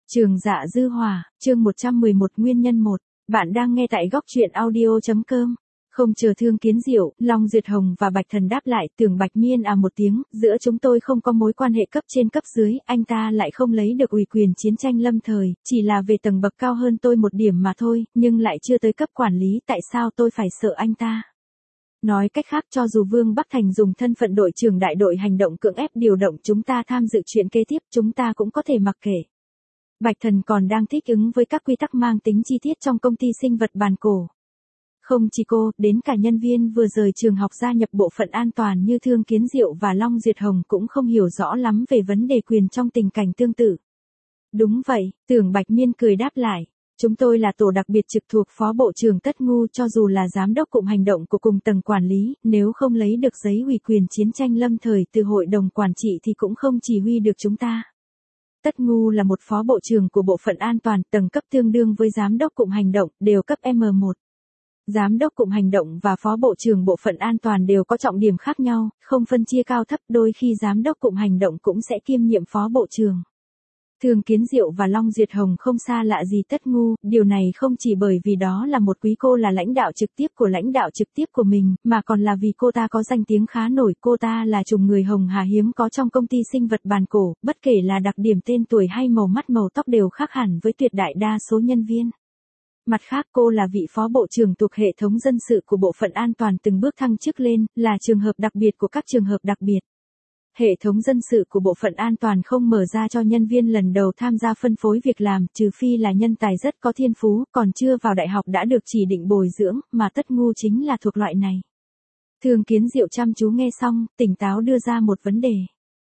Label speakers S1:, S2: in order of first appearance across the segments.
S1: Trường Dạ Dư Hỏa, chương 111 nguyên nhân 1. Bạn đang nghe tại góc truyện audio.com. Không chờ Thương Kiến Diệu, Long Duyệt Hồng và Bạch Thần đáp lại, Tưởng Bạch Miên một tiếng, giữa chúng tôi không có mối quan hệ cấp trên cấp dưới, anh ta lại không lấy được ủy quyền chiến tranh lâm thời, chỉ là về tầng bậc cao hơn tôi một điểm mà thôi, nhưng lại chưa tới cấp quản lý, tại sao tôi phải sợ anh ta? Nói cách khác, cho dù Vương Bắc Thành dùng thân phận đội trưởng đại đội hành động cưỡng ép điều động chúng ta tham dự chuyện kế tiếp, chúng ta cũng có thể mặc kệ. Bạch Thần còn đang thích ứng với các quy tắc mang tính chi tiết trong công ty sinh vật bàn cổ. Không chỉ cô, đến cả nhân viên vừa rời trường học gia nhập bộ phận an toàn như Thương Kiến Diệu và Long Duyệt Hồng cũng không hiểu rõ lắm về vấn đề quyền trong tình cảnh tương tự. Đúng vậy, Tưởng Bạch Miên cười đáp lại. Chúng tôi là tổ đặc biệt trực thuộc Phó Bộ trưởng Tất Ngu, cho dù là giám đốc cụm hành động của cùng tầng quản lý, nếu không lấy được giấy ủy quyền chiến tranh lâm thời từ hội đồng quản trị thì cũng không chỉ huy được chúng ta. Tất Ngu là một phó bộ trưởng của bộ phận an toàn, tầng cấp tương đương với giám đốc cụm hành động, đều cấp M1. Giám đốc cụm hành động và phó bộ trưởng bộ phận an toàn đều có trọng điểm khác nhau, không phân chia cao thấp, đôi khi giám đốc cụm hành động cũng sẽ kiêm nhiệm phó bộ trưởng. Thương Kiến Diệu và Long Duyệt Hồng không xa lạ gì Tất Ngu, điều này không chỉ bởi vì đó là một quý cô là lãnh đạo trực tiếp của lãnh đạo trực tiếp của mình, mà còn là vì cô ta có danh tiếng khá nổi, cô ta là chùm người hồng hà hiếm có trong công ty sinh vật bàn cổ, bất kể là đặc điểm tên tuổi hay màu mắt màu tóc đều khác hẳn với tuyệt đại đa số nhân viên. Mặt khác, cô là vị phó bộ trưởng thuộc hệ thống dân sự của bộ phận an toàn từng bước thăng chức lên, là trường hợp đặc biệt của các trường hợp đặc biệt. Hệ thống dân sự của bộ phận an toàn không mở ra cho nhân viên lần đầu tham gia phân phối việc làm, trừ phi là nhân tài rất có thiên phú, còn chưa vào đại học đã được chỉ định bồi dưỡng, mà Tất Ngu chính là thuộc loại này. Thương Kiến Diệu chăm chú nghe xong, tỉnh táo đưa ra một vấn đề.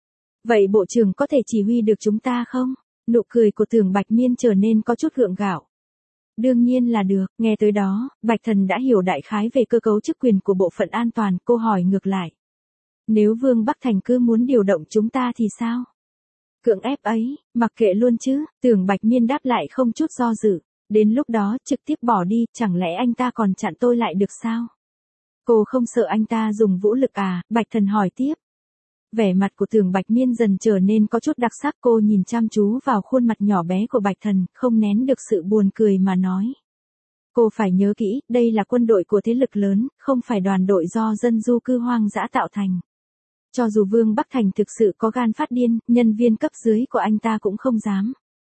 S1: Vậy bộ trưởng có thể chỉ huy được chúng ta không? Nụ cười của Tưởng Bạch Miên trở nên có chút gượng gạo. Đương nhiên là được, nghe tới đó, Bạch Thần đã hiểu đại khái về cơ cấu chức quyền của bộ phận an toàn, cô hỏi ngược lại. Nếu Vương Bắc Thành cứ muốn điều động chúng ta thì sao? Cưỡng ép ấy, mặc kệ luôn chứ, Tưởng Bạch Miên đáp lại không chút do dự. Đến lúc đó trực tiếp bỏ đi, chẳng lẽ anh ta còn chặn tôi lại được sao? Cô không sợ anh ta dùng vũ lực à? Bạch Thần hỏi tiếp. Vẻ mặt của Tưởng Bạch Miên dần trở nên có chút đặc sắc, cô nhìn chăm chú vào khuôn mặt nhỏ bé của Bạch Thần, không nén được sự buồn cười mà nói. Cô phải nhớ kỹ, đây là quân đội của thế lực lớn, không phải đoàn đội do dân du cư hoang dã tạo thành. Cho dù Vương Bắc Thành thực sự có gan phát điên, nhân viên cấp dưới của anh ta cũng không dám.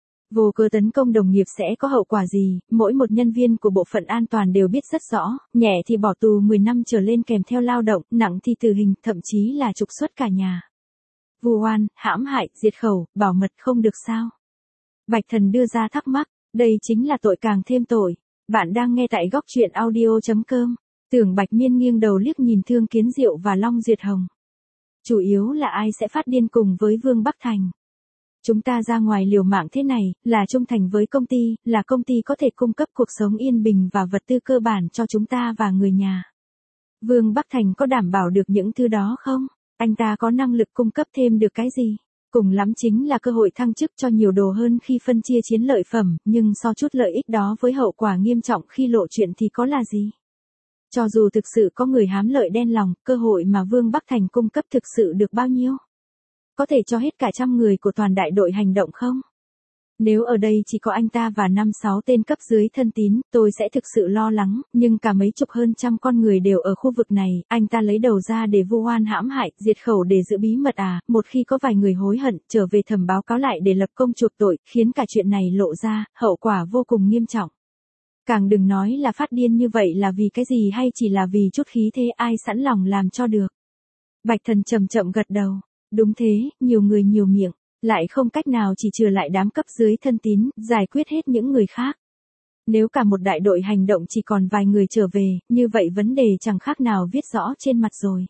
S1: Vô cớ tấn công đồng nghiệp sẽ có hậu quả gì, mỗi một nhân viên của bộ phận an toàn đều biết rất rõ, nhẹ thì bỏ tù 10 năm trở lên kèm theo lao động, nặng thì tử hình, thậm chí là trục xuất cả nhà. Vu oan, hãm hại, diệt khẩu, bảo mật không được sao? Bạch Thần đưa ra thắc mắc, đây chính là tội càng thêm tội. Bạn đang nghe tại góc truyện audio.com. Tưởng Bạch Miên nghiêng đầu liếc nhìn Thương Kiến Diệu và Long Duyệt Hồng. Chủ yếu là ai sẽ phát điên cùng với Vương Bắc Thành? Chúng ta ra ngoài liều mạng thế này, là trung thành với công ty, là công ty có thể cung cấp cuộc sống yên bình và vật tư cơ bản cho chúng ta và người nhà. Vương Bắc Thành có đảm bảo được những thứ đó không? Anh ta có năng lực cung cấp thêm được cái gì? Cùng lắm chính là cơ hội thăng chức cho nhiều đồ hơn khi phân chia chiến lợi phẩm, nhưng so chút lợi ích đó với hậu quả nghiêm trọng khi lộ chuyện thì có là gì? Cho dù thực sự có người hám lợi đen lòng, cơ hội mà Vương Bắc Thành cung cấp thực sự được bao nhiêu? Có thể cho hết cả 100 người của toàn đại đội hành động không? Nếu ở đây chỉ có anh ta và 5-6 tên cấp dưới thân tín, tôi sẽ thực sự lo lắng, nhưng cả mấy chục hơn trăm con người đều ở khu vực này, anh ta lấy đầu ra để vu oan hãm hại, diệt khẩu để giữ bí mật à? Một khi có vài người hối hận, trở về thẩm báo cáo lại để lập công chuộc tội, khiến cả chuyện này lộ ra, hậu quả vô cùng nghiêm trọng. Càng đừng nói là phát điên như vậy là vì cái gì hay chỉ là vì chút khí thế, ai sẵn lòng làm cho được. Bạch Thần chậm chậm gật đầu. Đúng thế, nhiều người nhiều miệng, lại không cách nào chỉ trừ lại đám cấp dưới thân tín, giải quyết hết những người khác. Nếu cả một đại đội hành động chỉ còn vài người trở về, như vậy vấn đề chẳng khác nào viết rõ trên mặt rồi.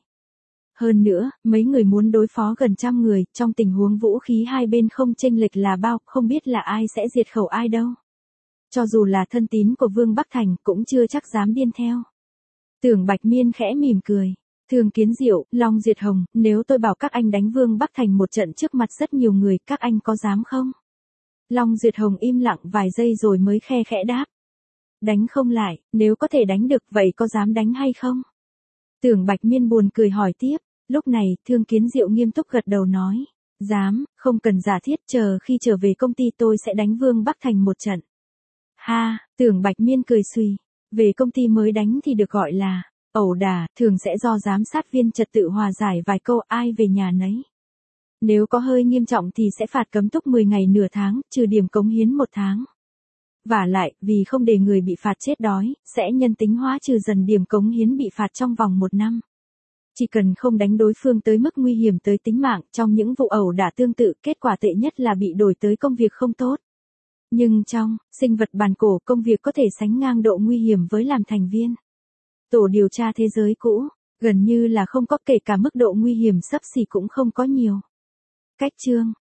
S1: Hơn nữa, mấy người muốn đối phó gần 100 người, trong tình huống vũ khí hai bên không chênh lệch là bao, không biết là ai sẽ diệt khẩu ai đâu. Cho dù là thân tín của Vương Bắc Thành cũng chưa chắc dám điên theo. Tưởng Bạch Miên khẽ mỉm cười. Thương Kiến Diệu, Long Duyệt Hồng, nếu tôi bảo các anh đánh Vương Bắc Thành một trận trước mặt rất nhiều người, các anh có dám không? Long Duyệt Hồng im lặng vài giây rồi mới khe khẽ đáp. Đánh không lại, nếu có thể đánh được vậy có dám đánh hay không? Tưởng Bạch Miên buồn cười hỏi tiếp, lúc này Thương Kiến Diệu nghiêm túc gật đầu nói. Dám, không cần giả thiết, chờ khi trở về công ty tôi sẽ đánh Vương Bắc Thành một trận. Ha, Tưởng Bạch Miên cười xùy. Về công ty mới đánh thì được gọi là ẩu đả, thường sẽ do giám sát viên trật tự hòa giải vài câu, ai về nhà nấy. Nếu có hơi nghiêm trọng thì sẽ phạt cấm túc 10 ngày nửa tháng, trừ điểm cống hiến 1 tháng. Vả lại, vì không để người bị phạt chết đói, sẽ nhân tính hóa trừ dần điểm cống hiến bị phạt trong vòng 1 năm. Chỉ cần không đánh đối phương tới mức nguy hiểm tới tính mạng, trong những vụ ẩu đả tương tự, kết quả tệ nhất là bị đổi tới công việc không tốt. Nhưng trong sinh vật bản cổ, công việc có thể sánh ngang độ nguy hiểm với làm thành viên. Tổ điều tra thế giới cũ, gần như là không có, kể cả mức độ nguy hiểm xấp xỉ cũng không có nhiều. Cách chương